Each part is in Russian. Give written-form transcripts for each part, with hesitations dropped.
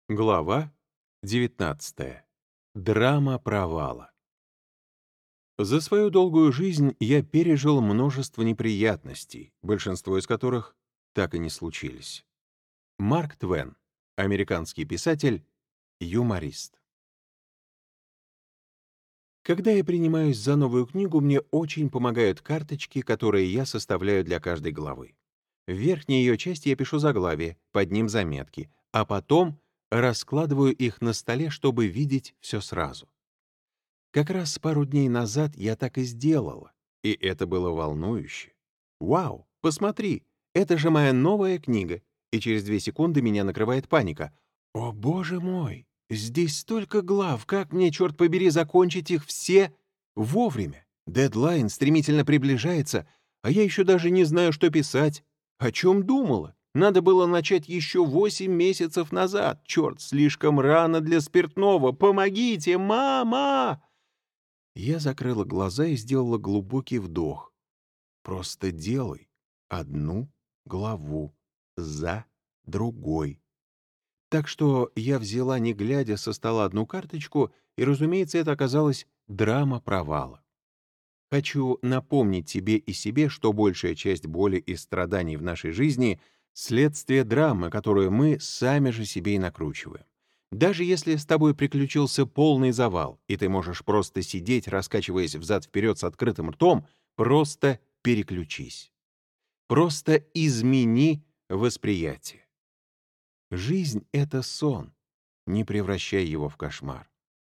Глава 19. Драма провала. За свою долгую жизнь я пережил множество неприятностей, большинство из которых так и не случились. Марк Твен, американский писатель, юморист. Когда я принимаюсь за новую книгу, мне очень помогают карточки, которые я составляю для каждой главы. В верхней ее части я пишу заглавие, под ним заметки, а потом раскладываю их на столе, чтобы видеть все сразу. Как раз пару дней назад я так и сделала, и это было волнующе. «Вау, посмотри, это же моя новая книга!» И через 2 секунды меня накрывает паника. «О, боже мой! Здесь столько глав! Как мне, черт побери, закончить их все вовремя? Дедлайн стремительно приближается, а я еще даже не знаю, что писать. О чем думала? Надо было начать еще 8 месяцев назад. Черт, слишком рано для спиртного. Помогите, мама!» Я закрыла глаза и сделала глубокий вдох. Просто делай одну главу за другой. Так что я взяла, не глядя, со стола одну карточку, и, разумеется, это оказалась драма провала. Хочу напомнить тебе и себе, что большая часть боли и страданий в нашей жизни — следствие драмы, которую мы сами же себе и накручиваем. Даже если с тобой приключился полный завал, и ты можешь просто сидеть, раскачиваясь взад-вперед с открытым ртом, просто переключись. Просто измени восприятие. Жизнь — это сон, не превращай его в кошмар.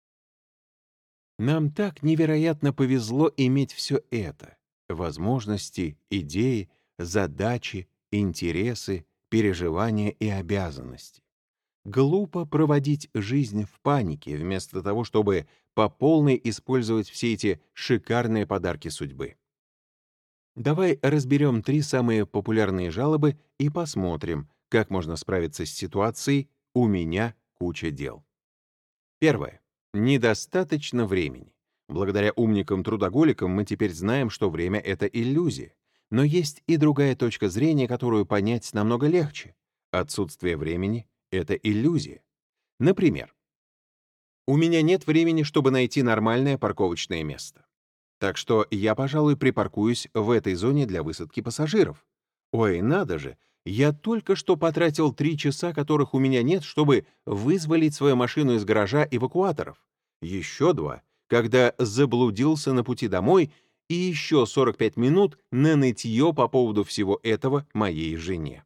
Нам так невероятно повезло иметь все это: возможности, идеи, задачи, интересы, переживания и обязанности. Глупо проводить жизнь в панике, вместо того, чтобы по полной использовать все эти шикарные подарки судьбы. Давай разберем 3 самые популярные жалобы и посмотрим, как можно справиться с ситуацией «у меня куча дел». Первое. Недостаточно времени. Благодаря умникам-трудоголикам мы теперь знаем, что время — это иллюзия. Но есть и другая точка зрения, которую понять намного легче. Отсутствие времени — это иллюзия. Например, у меня нет времени, чтобы найти нормальное парковочное место. Так что я, пожалуй, припаркуюсь в этой зоне для высадки пассажиров. Ой, надо же, я только что потратил 3 часа, которых у меня нет, чтобы вызволить свою машину из гаража эвакуаторов. Еще 2, когда заблудился на пути домой, и еще 45 минут на нытье по поводу всего этого моей жене.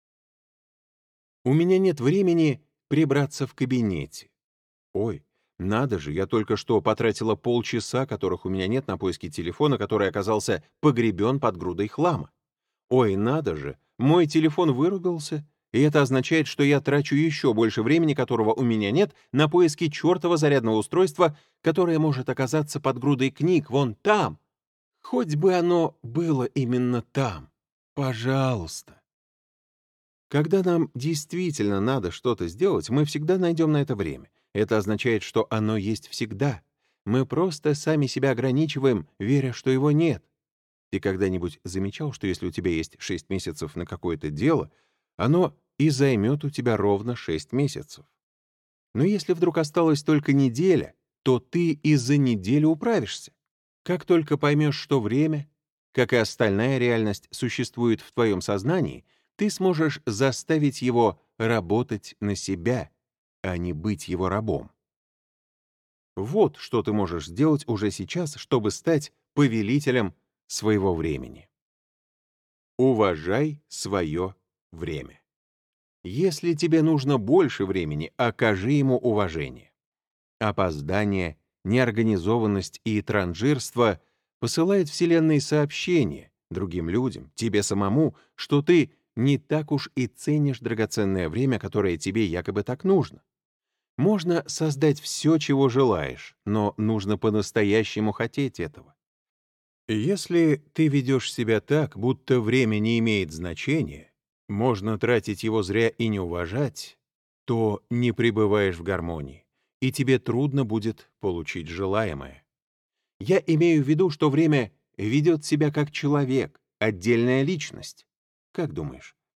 У меня нет времени прибраться в кабинете. Ой, надо же, я только что потратила полчаса, которых у меня нет, на поиски телефона, который оказался погребен под грудой хлама. Ой, надо же, мой телефон вырубился, и это означает, что я трачу еще больше времени, которого у меня нет, на поиски чертова зарядного устройства, которое может оказаться под грудой книг вон там. Хоть бы оно было именно там. Пожалуйста. Когда нам действительно надо что-то сделать, мы всегда найдем на это время. Это означает, что оно есть всегда. Мы просто сами себя ограничиваем, веря, что его нет. Ты когда-нибудь замечал, что если у тебя есть 6 месяцев на какое-то дело, оно и займет у тебя ровно 6 месяцев? Но если вдруг осталась только неделя, то ты и за неделю управишься. Как только поймешь, что время, как и остальная реальность, существует в твоем сознании, ты сможешь заставить его работать на себя, а не быть его рабом. Вот что ты можешь сделать уже сейчас, чтобы стать повелителем своего времени. Уважай свое время. Если тебе нужно больше времени, окажи ему уважение. Опоздание, неорганизованность и транжирство посылают Вселенной сообщение другим людям, тебе самому, что ты не так уж и ценишь драгоценное время, которое тебе якобы так нужно. Можно создать все, чего желаешь, но нужно по-настоящему хотеть этого. Если ты ведешь себя так, будто время не имеет значения, можно тратить его зря и не уважать, то не пребываешь в гармонии, и тебе трудно будет получить желаемое. Я имею в виду, что время ведет себя как человек, отдельная личность. Как думаешь,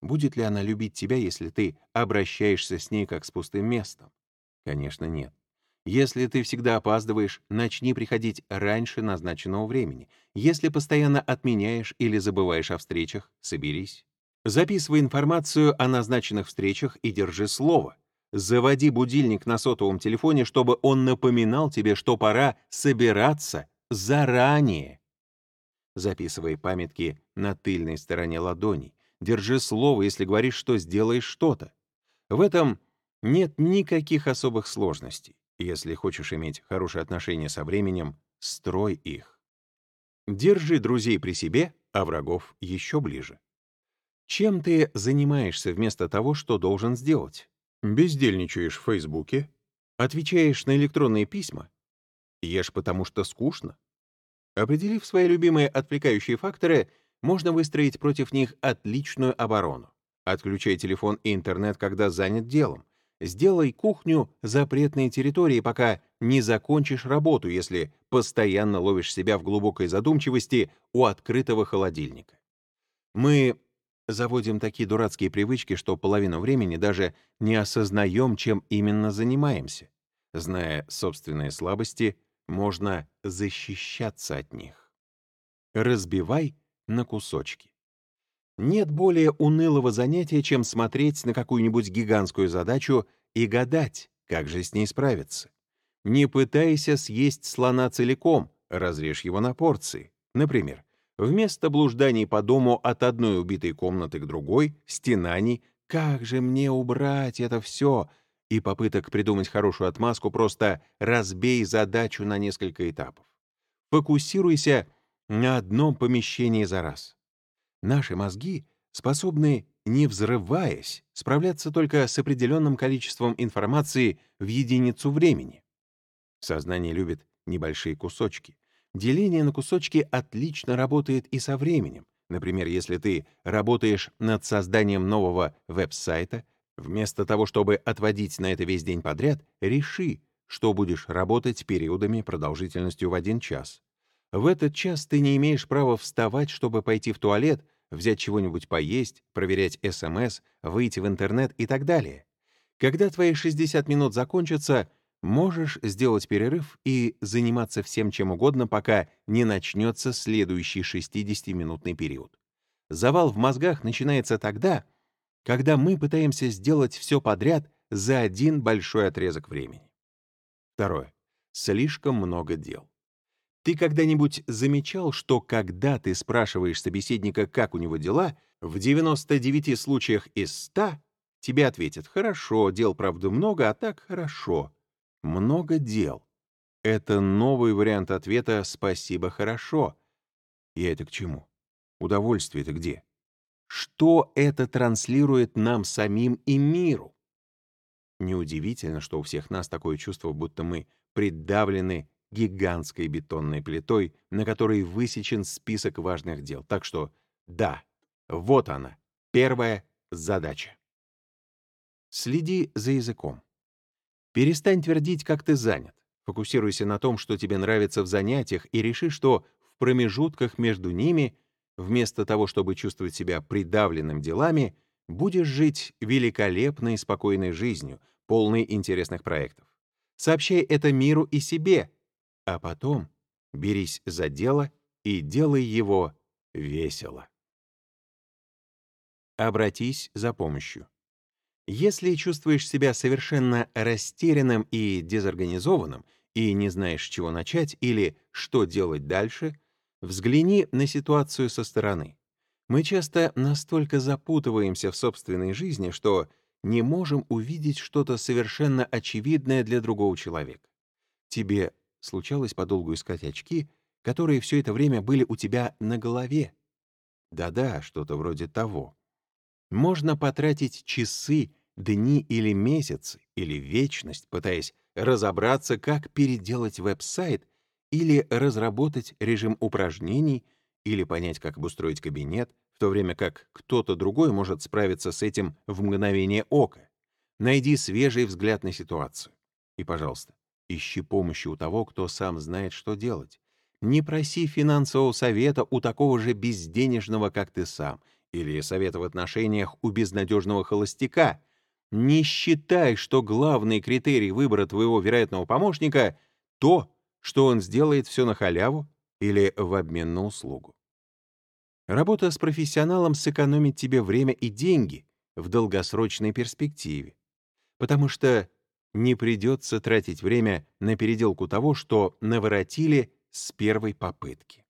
Будет ли она любить тебя, если ты обращаешься с ней как с пустым местом? Конечно, нет. Если ты всегда опаздываешь, начни приходить раньше назначенного времени. Если постоянно отменяешь или забываешь о встречах, соберись. Записывай информацию о назначенных встречах и держи слово. Заводи будильник на сотовом телефоне, чтобы он напоминал тебе, что пора собираться заранее. Записывай памятки на тыльной стороне ладоней. Держи слово, если говоришь, что сделаешь что-то. В этом нет никаких особых сложностей. Если хочешь иметь хорошие отношения со временем, строй их. Держи друзей при себе, а врагов еще ближе. Чем ты занимаешься вместо того, что должен сделать? Бездельничаешь в Фейсбуке? Отвечаешь на электронные письма? Ешь потому что скучно? Определив свои любимые отвлекающие факторы, можно выстроить против них отличную оборону. Отключай телефон и интернет, когда занят делом. Сделай кухню запретной территорией, пока не закончишь работу, если постоянно ловишь себя в глубокой задумчивости у открытого холодильника. Мы заводим такие дурацкие привычки, что половину времени даже не осознаем, чем именно занимаемся. Зная собственные слабости, можно защищаться от них. Разбивай на кусочки. Нет более унылого занятия, чем смотреть на какую-нибудь гигантскую задачу и гадать, как же с ней справиться. Не пытайся съесть слона целиком, разрежь его на порции. Например, вместо блужданий по дому от одной убитой комнаты к другой, стенаний «как же мне убрать это все?» и попыток придумать хорошую отмазку, просто разбей задачу на несколько этапов. Фокусируйся на одном помещении за раз. Наши мозги способны, не взрываясь, справляться только с определенным количеством информации в единицу времени. Сознание любит небольшие кусочки. Деление на кусочки отлично работает и со временем. Например, если ты работаешь над созданием нового веб-сайта, вместо того, чтобы отводить на это весь день подряд, реши, что будешь работать периодами продолжительностью в 1 час. В этот час ты не имеешь права вставать, чтобы пойти в туалет, взять чего-нибудь поесть, проверять СМС, выйти в интернет и так далее. Когда твои 60 минут закончатся, можешь сделать перерыв и заниматься всем чем угодно, пока не начнется следующий 60-минутный период. Завал в мозгах начинается тогда, когда мы пытаемся сделать все подряд за один большой отрезок времени. Второе. Слишком много дел. Ты когда-нибудь замечал, что когда ты спрашиваешь собеседника, как у него дела, в 99 случаях из 100 тебе ответят «хорошо, дел, правда, много, а так хорошо». Много дел. Это новый вариант ответа «спасибо, хорошо». Я это к чему? Удовольствие-то где? Что это транслирует нам самим и миру? Неудивительно, что у всех нас такое чувство, будто мы придавлены гигантской бетонной плитой, на которой высечен список важных дел. Так что, да, вот она, первая задача. Следи за языком. Перестань твердить, как ты занят. Фокусируйся на том, что тебе нравится в занятиях, и реши, что в промежутках между ними, вместо того, чтобы чувствовать себя придавленным делами, будешь жить великолепной и спокойной жизнью, полной интересных проектов. Сообщай это миру и себе, а потом берись за дело и делай его весело. Обратись за помощью. Если чувствуешь себя совершенно растерянным и дезорганизованным, и не знаешь, с чего начать или что делать дальше, взгляни на ситуацию со стороны. Мы часто настолько запутываемся в собственной жизни, что не можем увидеть что-то совершенно очевидное для другого человека. Тебе случалось подолгу искать очки, которые все это время были у тебя на голове? Да-да, что-то вроде того. Можно потратить часы, дни или месяцы, или вечность, пытаясь разобраться, как переделать веб-сайт, или разработать режим упражнений, или понять, как обустроить кабинет, в то время как кто-то другой может справиться с этим в мгновение ока. Найди свежий взгляд на ситуацию. И, пожалуйста, ищи помощи у того, кто сам знает, что делать. Не проси финансового совета у такого же безденежного, как ты сам, Или совета в отношениях у безнадежного холостяка. Не считай, что главный критерий выбора твоего вероятного помощника — то, что он сделает все на халяву или в обмен на услугу. Работа с профессионалом сэкономит тебе время и деньги в долгосрочной перспективе, потому что не придется тратить время на переделку того, что наворотили с первой попытки.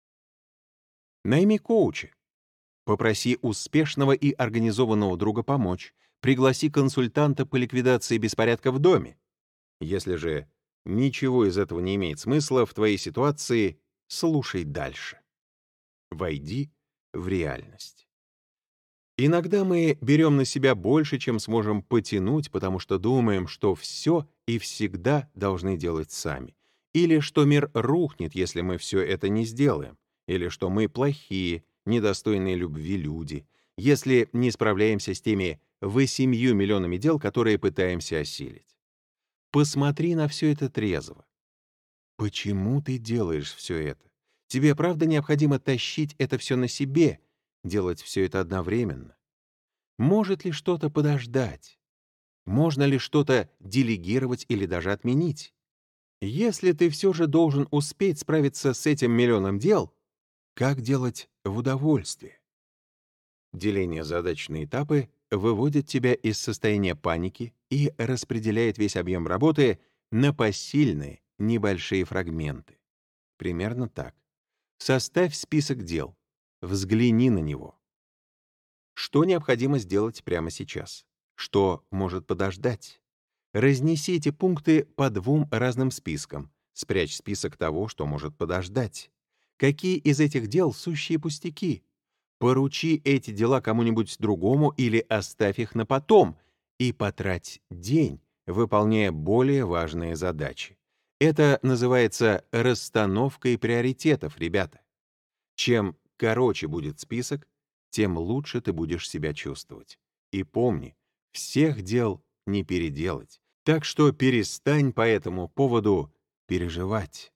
Найми коуча. Попроси успешного и организованного друга помочь. Пригласи консультанта по ликвидации беспорядка в доме. Если же ничего из этого не имеет смысла в твоей ситуации, слушай дальше. Войди в реальность. Иногда мы берем на себя больше, чем сможем потянуть, потому что думаем, что все и всегда должны делать сами. Или что мир рухнет, если мы все это не сделаем. Или что мы плохие, недостойные любви люди, если не справляемся с теми 8 миллионами дел, которые пытаемся осилить. Посмотри на все это трезво. Почему ты делаешь все это? Тебе правда необходимо тащить это все на себе, делать все это одновременно? Может ли что-то подождать? Можно ли что-то делегировать или даже отменить? Если ты все же должен успеть справиться с этим миллионом дел, как делать в удовольствие? Деление задач на этапы выводит тебя из состояния паники и распределяет весь объем работы на посильные небольшие фрагменты. Примерно так. Составь список дел. Взгляни на него. Что необходимо сделать прямо сейчас? Что может подождать? Разнеси эти пункты по двум разным спискам. Спрячь список того, что может подождать. Какие из этих дел сущие пустяки? Поручи эти дела кому-нибудь другому или оставь их на потом и потрать день, выполняя более важные задачи. Это называется расстановкой приоритетов, ребята. Чем короче будет список, тем лучше ты будешь себя чувствовать. И помни, всех дел не переделать. Так что перестань по этому поводу переживать.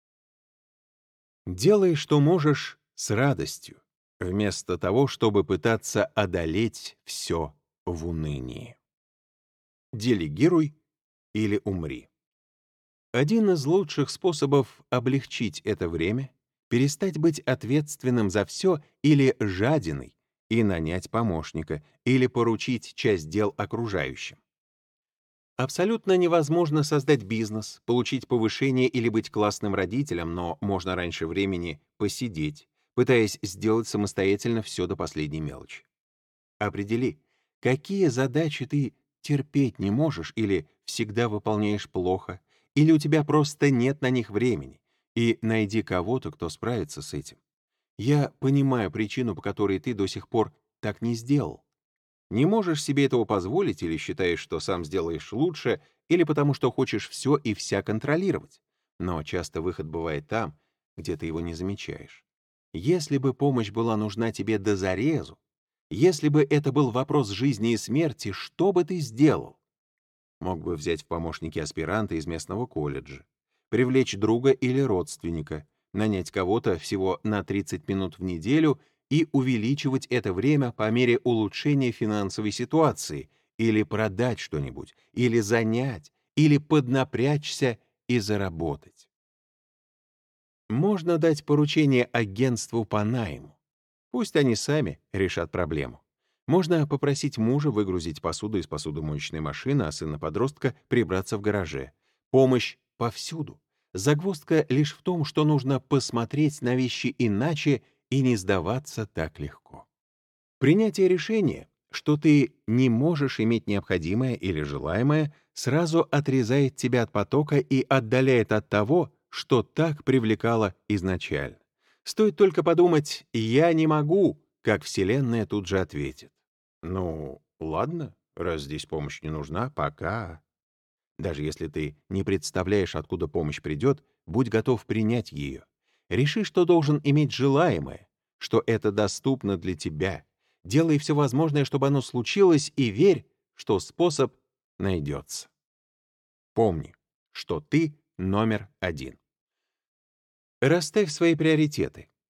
Делай, что можешь, с радостью, вместо того, чтобы пытаться одолеть все в унынии. Делегируй или умри. Один из лучших способов облегчить это время — перестать быть ответственным за все или жадиной и нанять помощника, или поручить часть дел окружающим. Абсолютно невозможно создать бизнес, получить повышение или быть классным родителем, но можно раньше времени посидеть, пытаясь сделать самостоятельно все до последней мелочи. Определи, какие задачи ты терпеть не можешь или всегда выполняешь плохо, или у тебя просто нет на них времени, и найди кого-то, кто справится с этим. Я понимаю причину, по которой ты до сих пор так не сделал. Не можешь себе этого позволить или считаешь, что сам сделаешь лучше, или потому что хочешь все и вся контролировать. Но часто выход бывает там, где ты его не замечаешь. Если бы помощь была нужна тебе до зарезу, если бы это был вопрос жизни и смерти, что бы ты сделал? Мог бы взять в помощники аспиранта из местного колледжа, привлечь друга или родственника, нанять кого-то всего на 30 минут в неделю и увеличивать это время по мере улучшения финансовой ситуации, или продать что-нибудь, или занять, или поднапрячься и заработать. Можно дать поручение агентству по найму. Пусть они сами решат проблему. Можно попросить мужа выгрузить посуду из посудомоечной машины, а сына-подростка прибраться в гараже. Помощь повсюду. Загвоздка лишь в том, что нужно посмотреть на вещи иначе и не сдаваться так легко. Принятие решения, что ты не можешь иметь необходимое или желаемое, сразу отрезает тебя от потока и отдаляет от того, что так привлекало изначально. Стоит только подумать «я не могу», как Вселенная тут же ответит. Ну, ладно, раз здесь помощь не нужна, пока. Даже если ты не представляешь, откуда помощь придет, будь готов принять ее. Реши, что должен иметь желаемое, что это доступно для тебя. Делай все возможное, чтобы оно случилось, и верь, что способ найдется. Помни, что ты номер один. Расставь свои приоритеты.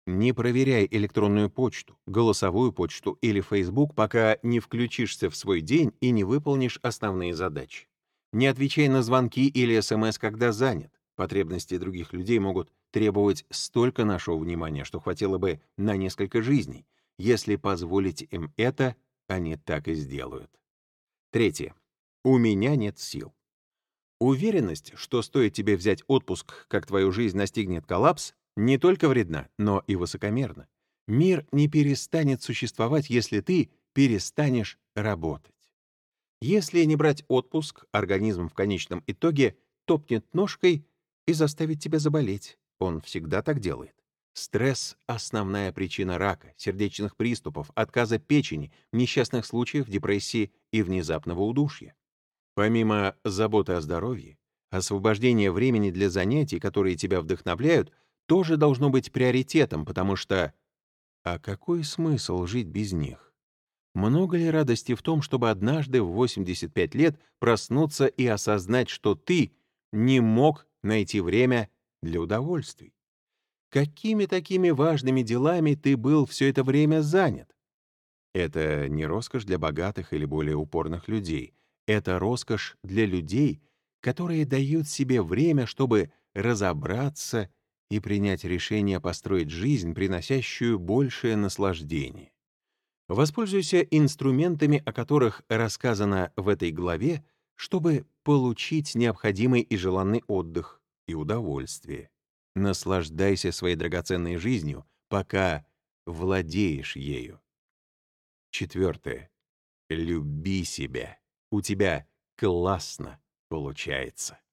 Не проверяй электронную почту, голосовую почту или Facebook, пока не включишься в свой день и не выполнишь основные задачи. Не отвечай на звонки или СМС, когда занят. Потребности других людей могут требовать столько нашего внимания, что хватило бы на несколько жизней. Если позволить им это, они так и сделают. Третье. У меня нет сил. Уверенность, что стоит тебе взять отпуск, как твою жизнь настигнет коллапс, не только вредна, но и высокомерна. Мир не перестанет существовать, если ты перестанешь работать. Если не брать отпуск, организм в конечном итоге топнет ножкой и заставит тебя заболеть. Он всегда так делает. Стресс — основная причина рака, сердечных приступов, отказа печени, несчастных случаев, депрессии и внезапного удушья. Помимо заботы о здоровье, освобождение времени для занятий, которые тебя вдохновляют, тоже должно быть приоритетом, потому что а какой смысл жить без них? Много ли радости в том, чтобы однажды в 85 лет проснуться и осознать, что ты не мог найти время для удовольствий? Какими такими важными делами ты был все это время занят? Это не роскошь для богатых или более упорных людей. Это роскошь для людей, которые дают себе время, чтобы разобраться и принять решение построить жизнь, приносящую большее наслаждение. Воспользуйся инструментами, о которых рассказано в этой главе, чтобы получить необходимый и желанный отдых и удовольствие. Наслаждайся своей драгоценной жизнью, пока владеешь ею. Четвертое. Люби себя. У тебя классно получается.